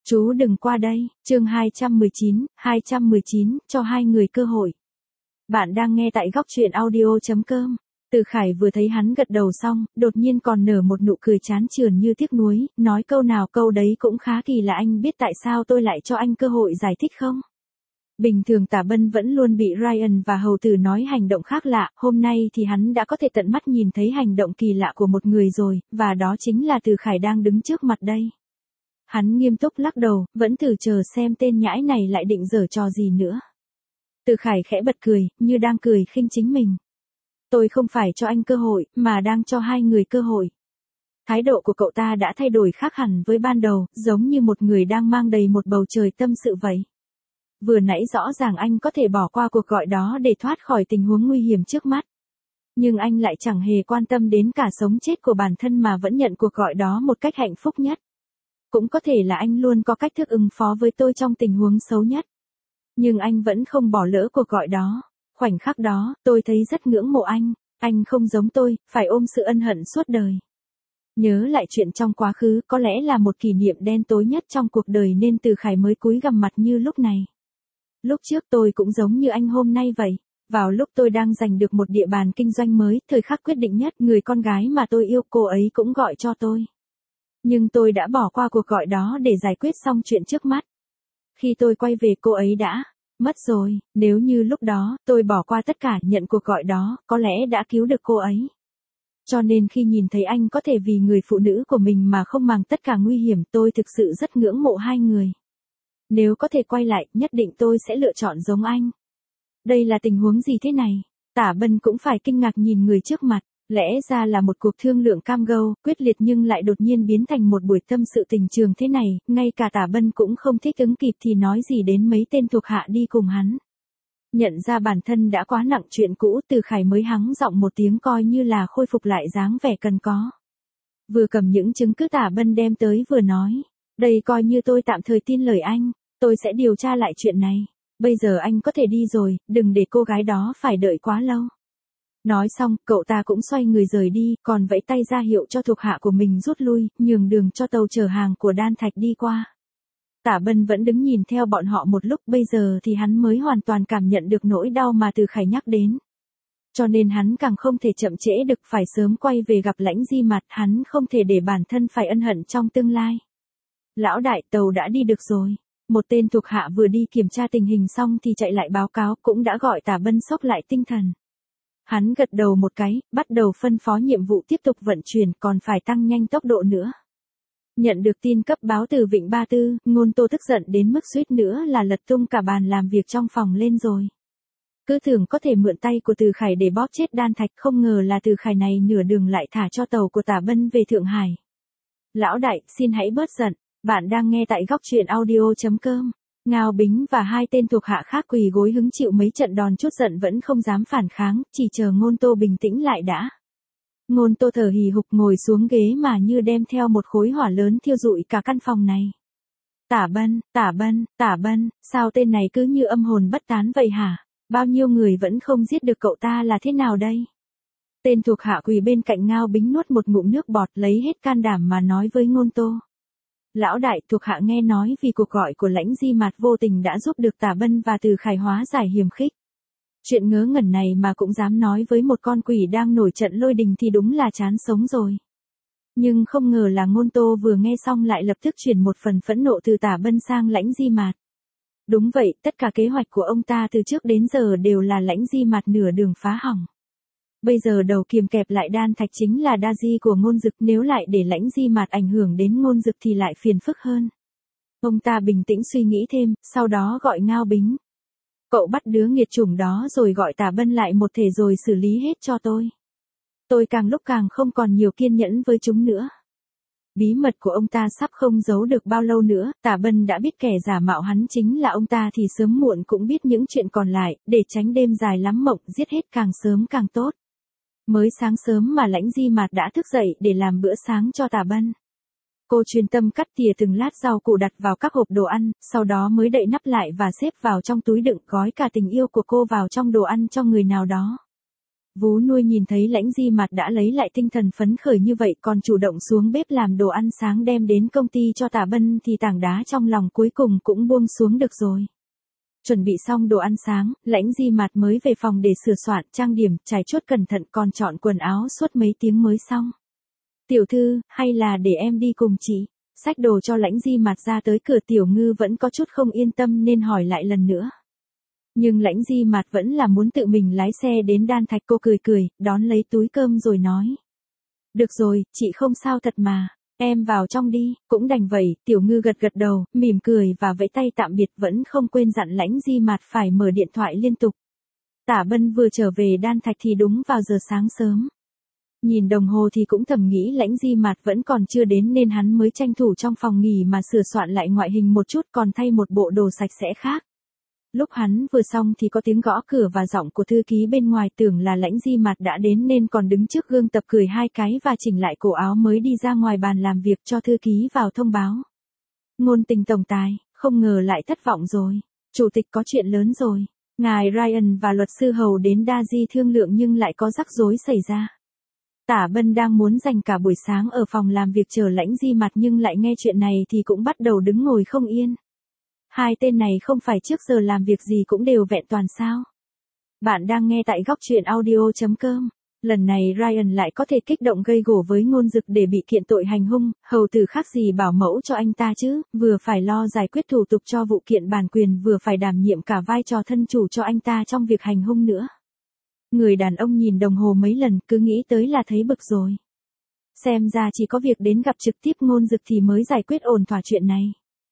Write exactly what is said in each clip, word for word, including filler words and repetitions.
Chú đừng qua đây, chương hai trăm mười chín, hai trăm mười chín, cho hai người cơ hội. Bạn đang nghe tại góc truyện audio.com. Từ Khải vừa thấy hắn gật đầu xong, đột nhiên còn nở một nụ cười chán chường như tiếc nuối, nói câu nào câu đấy cũng khá kỳ lạ, anh biết tại sao tôi lại cho anh cơ hội giải thích không? Bình thường Tả Bân vẫn luôn bị Ryan và Hầu Tử nói hành động khác lạ, hôm nay thì hắn đã có thể tận mắt nhìn thấy hành động kỳ lạ của một người rồi, và đó chính là Từ Khải đang đứng trước mặt đây. Hắn nghiêm túc lắc đầu, vẫn thử chờ xem tên nhãi này lại định giở trò gì nữa. Từ Khải khẽ bật cười, như đang cười khinh chính mình. Tôi không phải cho anh cơ hội, mà đang cho hai người cơ hội. Thái độ của cậu ta đã thay đổi khác hẳn với ban đầu, giống như một người đang mang đầy một bầu trời tâm sự vậy. Vừa nãy rõ ràng anh có thể bỏ qua cuộc gọi đó để thoát khỏi tình huống nguy hiểm trước mắt. Nhưng anh lại chẳng hề quan tâm đến cả sống chết của bản thân mà vẫn nhận cuộc gọi đó một cách hạnh phúc nhất. Cũng có thể là anh luôn có cách thức ứng phó với tôi trong tình huống xấu nhất. Nhưng anh vẫn không bỏ lỡ cuộc gọi đó. Khoảnh khắc đó, tôi thấy rất ngưỡng mộ anh. Anh không giống tôi, phải ôm sự ân hận suốt đời. Nhớ lại chuyện trong quá khứ có lẽ là một kỷ niệm đen tối nhất trong cuộc đời nên Từ Khải mới cúi gằm mặt như lúc này. Lúc trước tôi cũng giống như anh hôm nay vậy. Vào lúc tôi đang giành được một địa bàn kinh doanh mới, thời khắc quyết định nhất, người con gái mà tôi yêu cô ấy cũng gọi cho tôi. Nhưng tôi đã bỏ qua cuộc gọi đó để giải quyết xong chuyện trước mắt. Khi tôi quay về cô ấy đã mất rồi, nếu như lúc đó tôi bỏ qua tất cả nhận cuộc gọi đó, có lẽ đã cứu được cô ấy. Cho nên khi nhìn thấy anh có thể vì người phụ nữ của mình mà không màng tất cả nguy hiểm, tôi thực sự rất ngưỡng mộ hai người. Nếu có thể quay lại, nhất định tôi sẽ lựa chọn giống anh. Đây là tình huống gì thế này? Tả Bân cũng phải kinh ngạc nhìn người trước mặt. Lẽ ra là một cuộc thương lượng cam go, quyết liệt nhưng lại đột nhiên biến thành một buổi tâm sự tình trường thế này, ngay cả Tả Bân cũng không thích ứng kịp thì nói gì đến mấy tên thuộc hạ đi cùng hắn. Nhận ra bản thân đã quá nặng chuyện cũ, Từ Khải mới hắng giọng một tiếng coi như là khôi phục lại dáng vẻ cần có. Vừa cầm những chứng cứ Tả Bân đem tới vừa nói, đây coi như tôi tạm thời tin lời anh, tôi sẽ điều tra lại chuyện này. Bây giờ anh có thể đi rồi, đừng để cô gái đó phải đợi quá lâu. Nói xong, cậu ta cũng xoay người rời đi, còn vẫy tay ra hiệu cho thuộc hạ của mình rút lui, nhường đường cho tàu chở hàng của Đan Thạch đi qua. Tả Bân vẫn đứng nhìn theo bọn họ một lúc, bây giờ thì hắn mới hoàn toàn cảm nhận được nỗi đau mà Từ Khải nhắc đến. Cho nên hắn càng không thể chậm trễ được, phải sớm quay về gặp Lãnh Di Mạt, hắn không thể để bản thân phải ân hận trong tương lai. Lão đại, tàu đã đi được rồi. Một tên thuộc hạ vừa đi kiểm tra tình hình xong thì chạy lại báo cáo, cũng đã gọi Tả Bân xốc lại tinh thần. Hắn gật đầu một cái, bắt đầu phân phó nhiệm vụ tiếp tục vận chuyển, còn phải tăng nhanh tốc độ nữa. Nhận được tin cấp báo từ Vịnh Ba Tư, Ngôn Tô tức giận đến mức suýt nữa là lật tung cả bàn làm việc trong phòng lên rồi. Cứ tưởng có thể mượn tay của Từ Khải để bóp chết Đan Thạch, không ngờ là Từ Khải này nửa đường lại thả cho tàu của Tả Bân về Thượng Hải. Lão đại, xin hãy bớt giận, bạn đang nghe tại góc truyện audio.com. Ngao Bính và hai tên thuộc hạ khác quỳ gối hứng chịu mấy trận đòn, chút giận vẫn không dám phản kháng, chỉ chờ Ngôn Tô bình tĩnh lại đã. Ngôn Tô thở hì hục ngồi xuống ghế mà như đem theo một khối hỏa lớn thiêu rụi cả căn phòng này. Tả Bân, Tả Bân, Tả Bân, sao tên này cứ như âm hồn bất tán vậy hả? Bao nhiêu người vẫn không giết được cậu ta là thế nào đây? Tên thuộc hạ quỳ bên cạnh Ngao Bính nuốt một ngụm nước bọt, lấy hết can đảm mà nói với Ngôn Tô. Lão đại, thuộc hạ nghe nói vì cuộc gọi của Lãnh Di Mạt vô tình đã giúp được Tả Bân và Từ Khải hóa giải hiềm khích. Chuyện ngớ ngẩn này mà cũng dám nói với một con quỷ đang nổi trận lôi đình thì đúng là chán sống rồi. Nhưng không ngờ là Ngôn Tô vừa nghe xong lại lập tức chuyển một phần phẫn nộ từ Tả Bân sang Lãnh Di Mạt. Đúng vậy, tất cả kế hoạch của ông ta từ trước đến giờ đều là Lãnh Di Mạt nửa đường phá hỏng. Bây giờ đầu kiềm kẹp lại Đan Thạch chính là đa di của Ngôn Dực, nếu lại để Lãnh Di Mạt ảnh hưởng đến Ngôn Dực thì lại phiền phức hơn. Ông ta bình tĩnh suy nghĩ thêm, sau đó gọi Ngao Bính. Cậu bắt đứa nghiệt chủng đó rồi gọi Tả Bân lại một thể rồi xử lý hết cho tôi. Tôi càng lúc càng không còn nhiều kiên nhẫn với chúng nữa. Bí mật của ông ta sắp không giấu được bao lâu nữa, Tả Bân đã biết kẻ giả mạo hắn chính là ông ta thì sớm muộn cũng biết những chuyện còn lại, để tránh đêm dài lắm mộng, giết hết càng sớm càng tốt. Mới sáng sớm mà Lãnh Di Mạt đã thức dậy để làm bữa sáng cho Tả Bân. Cô chuyên tâm cắt tỉa từng lát rau củ đặt vào các hộp đồ ăn, sau đó mới đậy nắp lại và xếp vào trong túi đựng, gói cả tình yêu của cô vào trong đồ ăn cho người nào đó. Vú nuôi nhìn thấy Lãnh Di Mạt đã lấy lại tinh thần phấn khởi như vậy còn chủ động xuống bếp làm đồ ăn sáng đem đến công ty cho Tả Bân thì tảng đá trong lòng cuối cùng cũng buông xuống được rồi. Chuẩn bị xong đồ ăn sáng, Lãnh Di Mạt mới về phòng để sửa soạn, trang điểm, chải chuốt cẩn thận còn chọn quần áo suốt mấy tiếng mới xong. Tiểu thư, hay là để em đi cùng chị? Xách đồ cho Lãnh Di Mạt ra tới cửa Tiểu Ngư vẫn có chút không yên tâm nên hỏi lại lần nữa. Nhưng Lãnh Di Mạt vẫn là muốn tự mình lái xe đến Đan Thạch. Cô cười cười, đón lấy túi cơm rồi nói. Được rồi, chị không sao thật mà, em vào trong đi, cũng đành vậy. Tiểu Ngư gật gật đầu, mỉm cười và vẫy tay tạm biệt vẫn không quên dặn Lãnh Di Mạt phải mở điện thoại liên tục. Tả Bân vừa trở về Đan Thạch thì đúng vào giờ sáng sớm. Nhìn đồng hồ thì cũng thầm nghĩ Lãnh Di Mạt vẫn còn chưa đến nên hắn mới tranh thủ trong phòng nghỉ mà sửa soạn lại ngoại hình một chút còn thay một bộ đồ sạch sẽ khác. Lúc hắn vừa xong thì có tiếng gõ cửa và giọng của thư ký bên ngoài, tưởng là Lãnh Di Mạt đã đến nên còn đứng trước gương tập cười hai cái và chỉnh lại cổ áo mới đi ra ngoài bàn làm việc cho thư ký vào thông báo. Ngôn Tình tổng tài, không ngờ lại thất vọng rồi. Chủ tịch có chuyện lớn rồi. Ngài Ryan và luật sư Hầu đến Daji thương lượng nhưng lại có rắc rối xảy ra. Tả Bân đang muốn dành cả buổi sáng ở phòng làm việc chờ Lãnh Di Mạt nhưng lại nghe chuyện này thì cũng bắt đầu đứng ngồi không yên. Hai tên này không phải trước giờ làm việc gì cũng đều vẹn toàn sao? Bạn đang nghe tại góc truyện audio chấm com. Lần này Ryan lại có thể kích động gây gổ với Ngôn Dực để bị kiện tội hành hung, hầu tử khác gì bảo mẫu cho anh ta chứ, vừa phải lo giải quyết thủ tục cho vụ kiện bản quyền vừa phải đảm nhiệm cả vai trò thân chủ cho anh ta trong việc hành hung nữa. Người đàn ông nhìn đồng hồ mấy lần cứ nghĩ tới là thấy bực rồi. Xem ra chỉ có việc đến gặp trực tiếp Ngôn Dực thì mới giải quyết ổn thỏa chuyện này.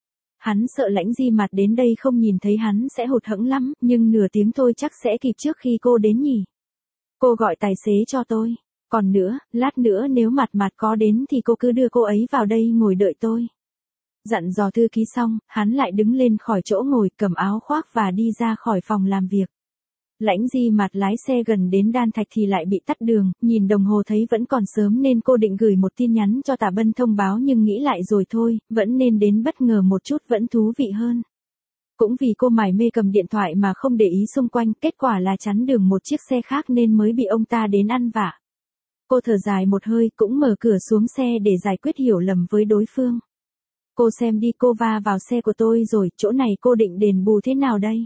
Hắn sợ Lãnh Di Mạt đến đây không nhìn thấy hắn sẽ hụt hẫng lắm, nhưng nửa tiếng thôi chắc sẽ kịp trước khi cô đến nhỉ. Cô gọi tài xế cho tôi. Còn nữa, lát nữa nếu Mạt Mạt có đến thì cô cứ đưa cô ấy vào đây ngồi đợi tôi. Dặn dò thư ký xong, hắn lại đứng lên khỏi chỗ ngồi, cầm áo khoác và đi ra khỏi phòng làm việc. Lãnh Di Mạt lái xe gần đến Đan Thạch thì lại bị tắt đường, nhìn đồng hồ thấy vẫn còn sớm nên cô định gửi một tin nhắn cho Tả Bân thông báo nhưng nghĩ lại rồi thôi, vẫn nên đến bất ngờ một chút vẫn thú vị hơn. Cũng vì cô mải mê cầm điện thoại mà không để ý xung quanh, kết quả là chắn đường một chiếc xe khác nên mới bị ông ta đến ăn vạ. Cô thở dài một hơi cũng mở cửa xuống xe để giải quyết hiểu lầm với đối phương. Cô xem đi, cô va vào xe của tôi rồi, chỗ này cô định đền bù thế nào đây?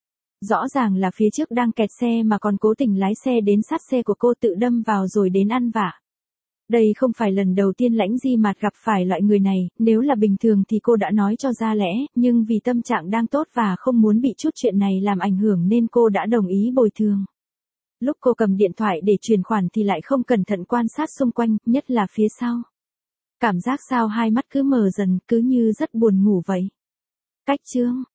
Rõ ràng là phía trước đang kẹt xe mà còn cố tình lái xe đến sát xe của cô tự đâm vào rồi đến ăn vạ. Đây không phải lần đầu tiên Lãnh Di Mạt gặp phải loại người này, nếu là bình thường thì cô đã nói cho ra lẽ, nhưng vì tâm trạng đang tốt và không muốn bị chút chuyện này làm ảnh hưởng nên cô đã đồng ý bồi thường. Lúc cô cầm điện thoại để chuyển khoản thì lại không cẩn thận quan sát xung quanh, nhất là phía sau. Cảm giác sao hai mắt cứ mờ dần, cứ như rất buồn ngủ vậy. Cách chương